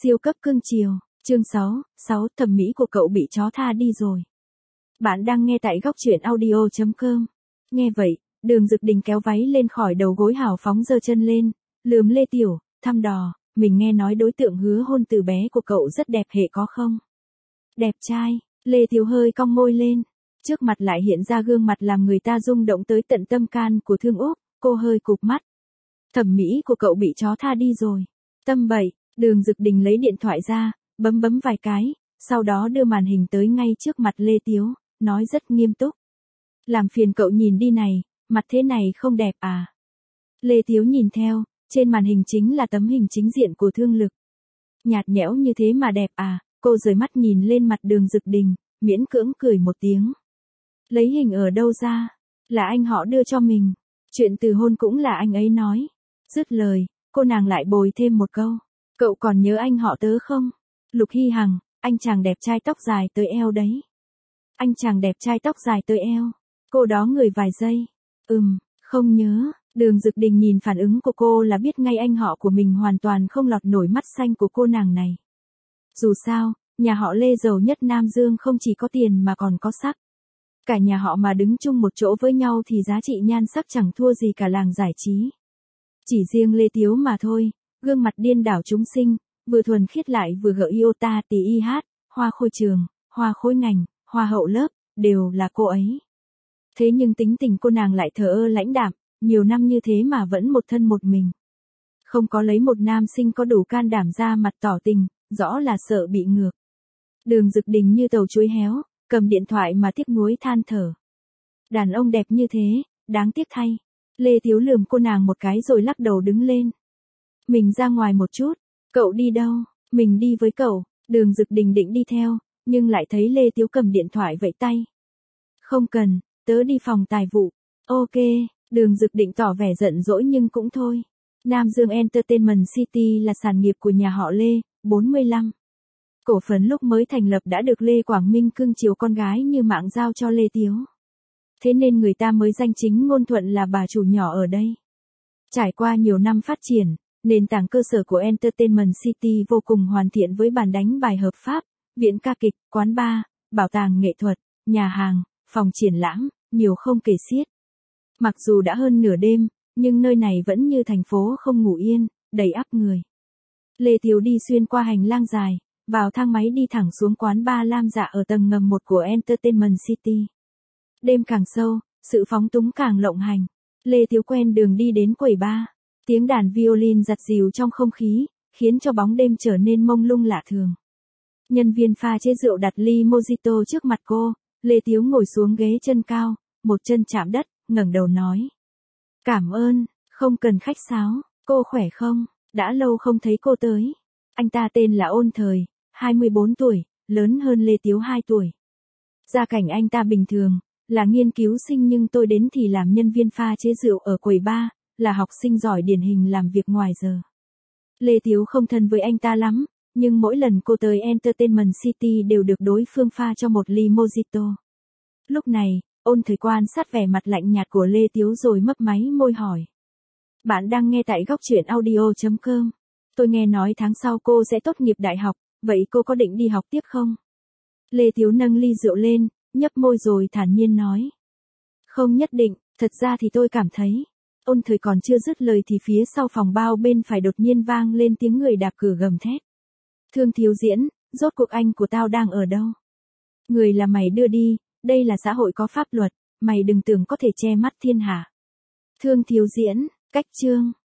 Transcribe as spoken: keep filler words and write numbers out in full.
Siêu cấp cưng chiều, chương sáu, sáu thẩm mỹ của cậu bị chó tha đi rồi. Bạn đang nghe tại góc truyện audio chấm com. Nghe vậy, Đường Dực Đình kéo váy lên khỏi đầu gối hào phóng giơ chân lên, lườm Lê Tiểu, thăm dò, mình nghe nói đối tượng hứa hôn từ bé của cậu rất đẹp hệ có không? Đẹp trai, Lê Tiểu hơi cong môi lên, trước mặt lại hiện ra gương mặt làm người ta rung động tới tận tâm can của Thương Úc, cô hơi cụp mắt. Thẩm mỹ của cậu bị chó tha đi rồi. Tâm bậy. Đường Dực Đình lấy điện thoại ra, bấm bấm vài cái, sau đó đưa màn hình tới ngay trước mặt Lê Tiếu, nói rất nghiêm túc. Làm phiền cậu nhìn đi này, mặt thế này không đẹp à? Lê Tiếu nhìn theo, trên màn hình chính là tấm hình chính diện của Thương Lực. Nhạt nhẽo như thế mà đẹp à? Cô rời mắt nhìn lên mặt Đường Dực Đình, miễn cưỡng cười một tiếng. Lấy hình ở đâu ra? Là anh họ đưa cho mình. Chuyện từ hôn cũng là anh ấy nói. Dứt lời, cô nàng lại bồi thêm một câu. Cậu còn nhớ anh họ tớ không? Lục Hy Hằng, anh chàng đẹp trai tóc dài tới eo đấy. Anh chàng đẹp trai tóc dài tới eo. Cô đó người vài giây. Ừm, không nhớ. Đường Dực Đình nhìn phản ứng của cô là biết ngay anh họ của mình hoàn toàn không lọt nổi mắt xanh của cô nàng này. Dù sao, nhà họ Lê giàu nhất Nam Dương không chỉ có tiền mà còn có sắc. Cả nhà họ mà đứng chung một chỗ với nhau thì giá trị nhan sắc chẳng thua gì cả làng giải trí. Chỉ riêng Lê Tiếu mà thôi. Gương mặt điên đảo chúng sinh, vừa thuần khiết lại vừa gợi yêu ta tí y hát, hoa khôi trường, hoa khối ngành, hoa hậu lớp, đều là cô ấy. Thế nhưng tính tình cô nàng lại thờ ơ lãnh đạm, nhiều năm như thế mà vẫn một thân một mình. Không có lấy một nam sinh có đủ can đảm ra mặt tỏ tình, rõ là sợ bị ngược. Đường Dực Đình như tàu chuối héo, cầm điện thoại mà tiếc nuối than thở. Đàn ông đẹp như thế, đáng tiếc thay. Lê Tiếu lườm cô nàng một cái rồi lắc đầu đứng lên. Mình ra ngoài một chút. Cậu đi đâu? Mình đi với cậu. Đường Dực Đình định đi theo, nhưng lại thấy Lê Tiếu cầm điện thoại vẫy tay. Không cần, tớ đi phòng tài vụ. Ok, Đường Dực Định tỏ vẻ giận dỗi nhưng cũng thôi. Nam Dương Entertainment City là sản nghiệp của nhà họ Lê, bốn mươi lăm. Cổ phần lúc mới thành lập đã được Lê Quảng Minh cưng chiều con gái như mạng giao cho Lê Tiếu. Thế nên người ta mới danh chính ngôn thuận là bà chủ nhỏ ở đây. Trải qua nhiều năm phát triển, nền tảng cơ sở của Entertainment City vô cùng hoàn thiện với bàn đánh bài hợp pháp, viện ca kịch, quán bar, bảo tàng nghệ thuật, nhà hàng, phòng triển lãm, nhiều không kể xiết. Mặc dù đã hơn nửa đêm, nhưng nơi này vẫn như thành phố không ngủ yên, đầy ắp người. Lê Tiếu đi xuyên qua hành lang dài, vào thang máy đi thẳng xuống quán bar Lam Dạ ở tầng ngầm một của Entertainment City. Đêm càng sâu, sự phóng túng càng lộng hành. Lê Tiếu quen đường đi đến quầy bar. Tiếng đàn violin giặt dịu trong không khí, khiến cho bóng đêm trở nên mông lung lạ thường. Nhân viên pha chế rượu đặt ly mojito trước mặt cô, Lê Tiếu ngồi xuống ghế chân cao, một chân chạm đất, ngẩng đầu nói. Cảm ơn, không cần khách sáo, cô khỏe không? Đã lâu không thấy cô tới. Anh ta tên là Ôn Thời, hai mươi bốn tuổi, lớn hơn Lê Tiếu hai tuổi. Gia cảnh anh ta bình thường, là nghiên cứu sinh nhưng tôi đến thì làm nhân viên pha chế rượu ở quầy bar. Là học sinh giỏi điển hình làm việc ngoài giờ. Lê Tiếu không thân với anh ta lắm, nhưng mỗi lần cô tới Entertainment City đều được đối phương pha cho một ly mojito. Lúc này, Ôn Thời quan sát vẻ mặt lạnh nhạt của Lê Tiếu rồi mấp máy môi hỏi. Bạn đang nghe tại góc truyện audio chấm com. Tôi nghe nói tháng sau cô sẽ tốt nghiệp đại học, vậy cô có định đi học tiếp không? Lê Tiếu nâng ly rượu lên, nhấp môi rồi thản nhiên nói. Không nhất định, thật ra thì tôi cảm thấy. Ôn Thời còn chưa dứt lời thì phía sau phòng bao bên phải đột nhiên vang lên tiếng người đạp cửa gầm thét. Thương Thiếu Diễn, rốt cuộc anh của tao đang ở đâu? Người là mày đưa đi, đây là xã hội có pháp luật, mày đừng tưởng có thể che mắt thiên hạ. Thương Thiếu Diễn, cách chương.